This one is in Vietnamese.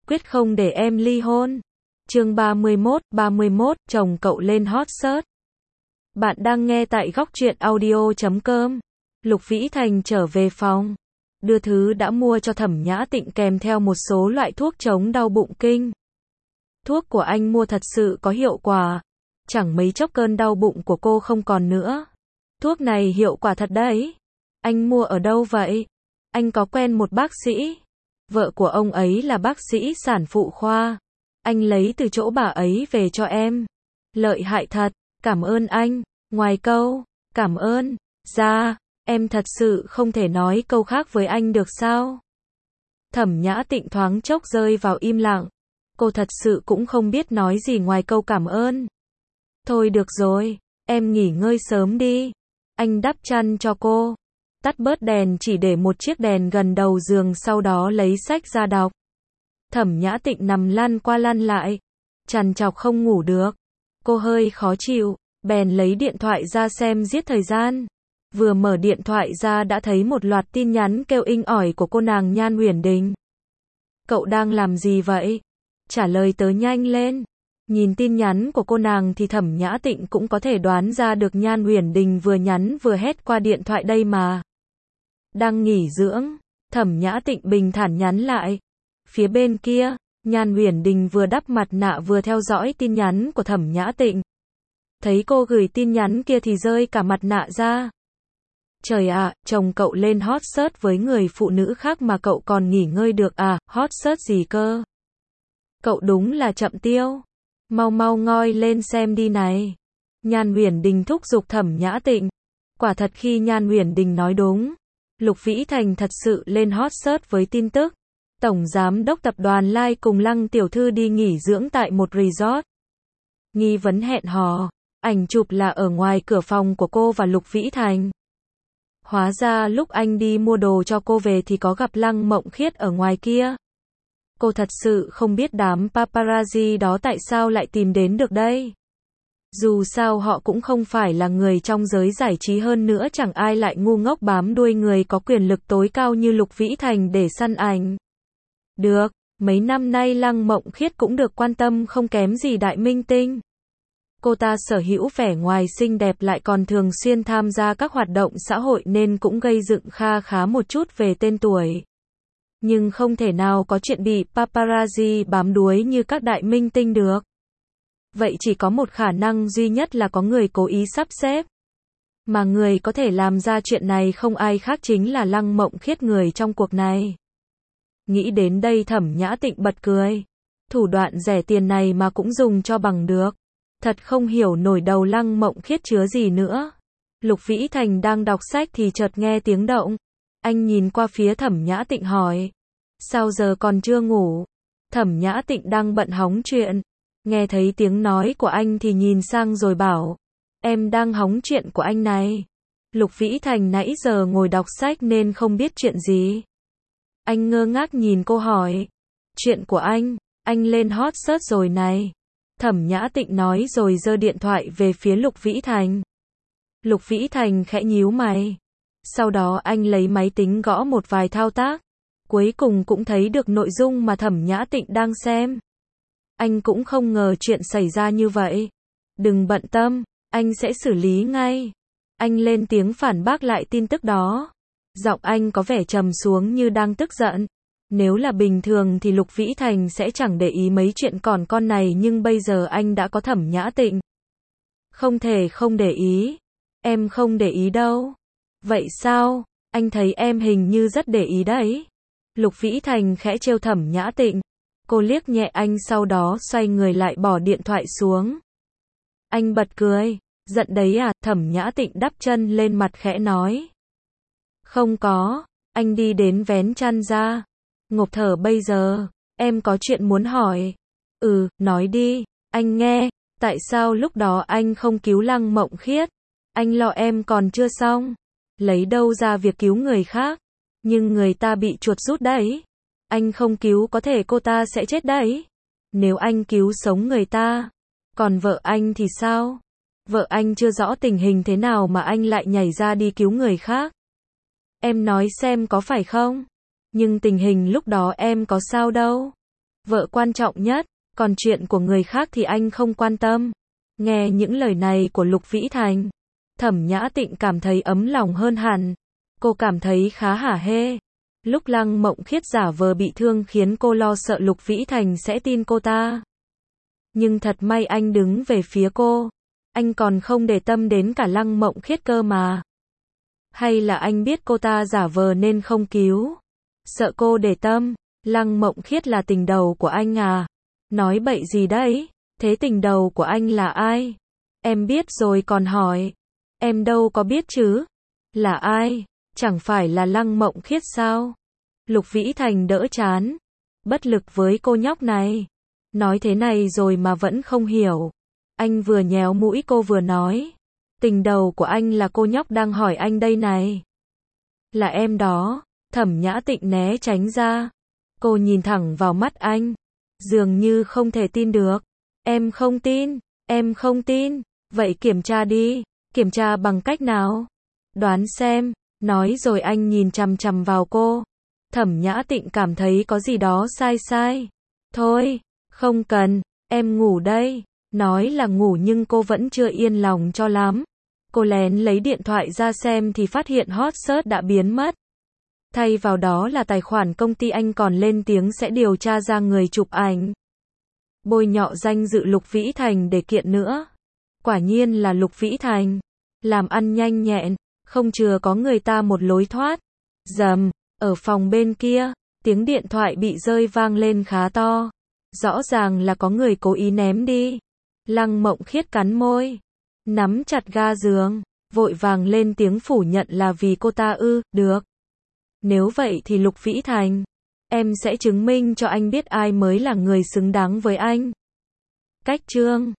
quyết không để em ly hôn. Chương 31, chồng cậu lên hot search. Bạn đang nghe tại Góc Truyện Audio.com. Lục Vĩ Thành trở về phòng, đưa thứ đã mua cho Thẩm Nhã Tịnh kèm theo một số loại thuốc chống đau bụng kinh. Thuốc của anh mua thật sự có hiệu quả, chẳng mấy chốc cơn đau bụng của cô không còn nữa. Thuốc này hiệu quả thật đấy. Anh mua ở đâu vậy? Anh có quen một bác sĩ. Vợ của ông ấy là bác sĩ sản phụ khoa. Anh lấy từ chỗ bà ấy về cho em. Lợi hại thật, cảm ơn anh. Ngoài câu, cảm ơn, ra, em thật sự không thể nói câu khác với anh được sao? Thẩm Nhã Tịnh thoáng chốc rơi vào im lặng. Cô thật sự cũng không biết nói gì ngoài câu cảm ơn. Thôi được rồi, em nghỉ ngơi sớm đi. Anh đắp chăn cho cô. Tắt bớt đèn, chỉ để một chiếc đèn gần đầu giường, sau đó lấy sách ra đọc. Thẩm Nhã Tịnh nằm lăn qua lăn lại, trằn trọc không ngủ được. Cô hơi khó chịu, bèn lấy điện thoại ra xem giết thời gian. Vừa mở điện thoại ra đã thấy một loạt tin nhắn kêu inh ỏi của cô nàng Nhan Uyển Đình. Cậu đang làm gì vậy? Trả lời tớ nhanh lên. Nhìn tin nhắn của cô nàng thì Thẩm Nhã Tịnh cũng có thể đoán ra được Nhan Uyển Đình vừa nhắn vừa hét qua điện thoại đây mà. Đang nghỉ dưỡng. Thẩm Nhã Tịnh bình thản nhắn lại. Phía bên kia, Nhan Uyển Đình vừa đắp mặt nạ vừa theo dõi tin nhắn của Thẩm Nhã Tịnh. Thấy cô gửi tin nhắn kia thì rơi cả mặt nạ ra. Trời ạ, chồng cậu lên hot search với người phụ nữ khác mà cậu còn nghỉ ngơi được à? Hot search gì cơ? Cậu đúng là chậm tiêu. Mau mau ngoi lên xem đi này. Nhan Uyển Đình thúc giục Thẩm Nhã Tịnh. Quả thật khi Nhan Uyển Đình nói đúng, Lục Vĩ Thành thật sự lên hot search với tin tức. Tổng giám đốc tập đoàn Lai cùng Lăng tiểu thư đi nghỉ dưỡng tại một resort. Nghi vấn hẹn hò, ảnh chụp là ở ngoài cửa phòng của cô và Lục Vĩ Thành. Hóa ra lúc anh đi mua đồ cho cô về thì có gặp Lăng Mộng Khiết ở ngoài kia. Cô thật sự không biết đám paparazzi đó tại sao lại tìm đến được đây. Dù sao họ cũng không phải là người trong giới giải trí, hơn nữa chẳng ai lại ngu ngốc bám đuôi người có quyền lực tối cao như Lục Vĩ Thành để săn ảnh. Được, mấy năm nay Lăng Mộng Khiết cũng được quan tâm không kém gì đại minh tinh. Cô ta sở hữu vẻ ngoài xinh đẹp lại còn thường xuyên tham gia các hoạt động xã hội nên cũng gây dựng kha khá một chút về tên tuổi. Nhưng không thể nào có chuyện bị paparazzi bám đuối như các đại minh tinh được. Vậy chỉ có một khả năng duy nhất là có người cố ý sắp xếp. Mà người có thể làm ra chuyện này không ai khác chính là Lăng Mộng Khiết, người trong cuộc này. Nghĩ đến đây Thẩm Nhã Tịnh bật cười. Thủ đoạn rẻ tiền này mà cũng dùng cho bằng được. Thật không hiểu nổi đầu Lăng Mộng Khiết chứa gì nữa. Lục Vĩ Thành đang đọc sách thì chợt nghe tiếng động. Anh nhìn qua phía Thẩm Nhã Tịnh hỏi. Sao giờ còn chưa ngủ? Thẩm Nhã Tịnh đang bận hóng chuyện. Nghe thấy tiếng nói của anh thì nhìn sang rồi bảo. Em đang hóng chuyện của anh này. Lục Vĩ Thành nãy giờ ngồi đọc sách nên không biết chuyện gì. Anh ngơ ngác nhìn cô hỏi. Chuyện của anh lên hot search rồi này. Thẩm Nhã Tịnh nói rồi giơ điện thoại về phía Lục Vĩ Thành. Lục Vĩ Thành khẽ nhíu mày. Sau đó anh lấy máy tính gõ một vài thao tác. Cuối cùng cũng thấy được nội dung mà Thẩm Nhã Tịnh đang xem. Anh cũng không ngờ chuyện xảy ra như vậy. Đừng bận tâm, anh sẽ xử lý ngay. Anh lên tiếng phản bác lại tin tức đó. Giọng anh có vẻ trầm xuống như đang tức giận. Nếu là bình thường thì Lục Vĩ Thành sẽ chẳng để ý mấy chuyện còn con này, nhưng bây giờ anh đã có Thẩm Nhã Tịnh. Không thể không để ý. Em không để ý đâu. Vậy sao? Anh thấy em hình như rất để ý đấy. Lục Vĩ Thành khẽ trêu Thẩm Nhã Tịnh. Cô liếc nhẹ anh sau đó xoay người lại bỏ điện thoại xuống. Anh bật cười. Giận đấy à? Thẩm Nhã Tịnh đắp chân lên mặt khẽ nói. Không có. Anh đi đến vén chăn ra. Ngộp thở. Bây giờ, em có chuyện muốn hỏi. Nói đi. Anh nghe. Tại sao lúc đó anh không cứu Lăng Mộng Khiết? Anh lo em còn chưa xong. Lấy đâu ra việc cứu người khác? Nhưng người ta bị chuột rút đấy. Anh không cứu có thể cô ta sẽ chết đấy. Nếu anh cứu sống người ta. Còn vợ anh thì sao? Vợ anh chưa rõ tình hình thế nào mà anh lại nhảy ra đi cứu người khác. Em nói xem có phải không? Nhưng tình hình lúc đó em có sao đâu. Vợ quan trọng nhất, còn chuyện của người khác thì anh không quan tâm. Nghe những lời này của Lục Vĩ Thành, Thẩm Nhã Tịnh cảm thấy ấm lòng hơn hẳn. Cô cảm thấy khá hả hê. Lúc Lăng Mộng Khiết giả vờ bị thương khiến cô lo sợ Lục Vĩ Thành sẽ tin cô ta. Nhưng thật may anh đứng về phía cô. Anh còn không để tâm đến cả Lăng Mộng Khiết cơ mà. Hay là anh biết cô ta giả vờ nên không cứu? Sợ cô để tâm. Lăng Mộng Khiết là tình đầu của anh à? Nói bậy gì đấy? Thế tình đầu của anh là ai? Em biết rồi còn hỏi. Em đâu có biết chứ. Là ai? Chẳng phải là Lăng Mộng Khiết sao? Lục Vĩ Thành đỡ chán. Bất lực với cô nhóc này. Nói thế này rồi mà vẫn không hiểu. Anh vừa nhéo mũi cô vừa nói. Tình đầu của anh là cô nhóc đang hỏi anh đây này. Là em đó. Thẩm Nhã Tịnh né tránh ra. Cô nhìn thẳng vào mắt anh. Dường như không thể tin được. Em không tin. Em không tin. Vậy kiểm tra đi. Kiểm tra bằng cách nào? Đoán xem. Nói rồi anh nhìn chằm chằm vào cô. Thẩm Nhã Tịnh cảm thấy có gì đó sai sai. Thôi, không cần, em ngủ đây. Nói là ngủ nhưng cô vẫn chưa yên lòng cho lắm. Cô lén lấy điện thoại ra xem thì phát hiện hot search đã biến mất. Thay vào đó là tài khoản công ty anh còn lên tiếng sẽ điều tra ra người chụp ảnh. Bôi nhọ danh dự Lục Vĩ Thành để kiện nữa. Quả nhiên là Lục Vĩ Thành. Làm ăn nhanh nhẹn, không chừa có người ta một lối thoát. Rầm, ở phòng bên kia, tiếng điện thoại bị rơi vang lên khá to. Rõ ràng là có người cố ý ném đi. Lăng Mộng Khiết cắn môi, nắm chặt ga giường, vội vàng lên tiếng phủ nhận là vì cô ta được. Nếu vậy thì Lục Vĩ Thành, em sẽ chứng minh cho anh biết ai mới là người xứng đáng với anh. Cách chương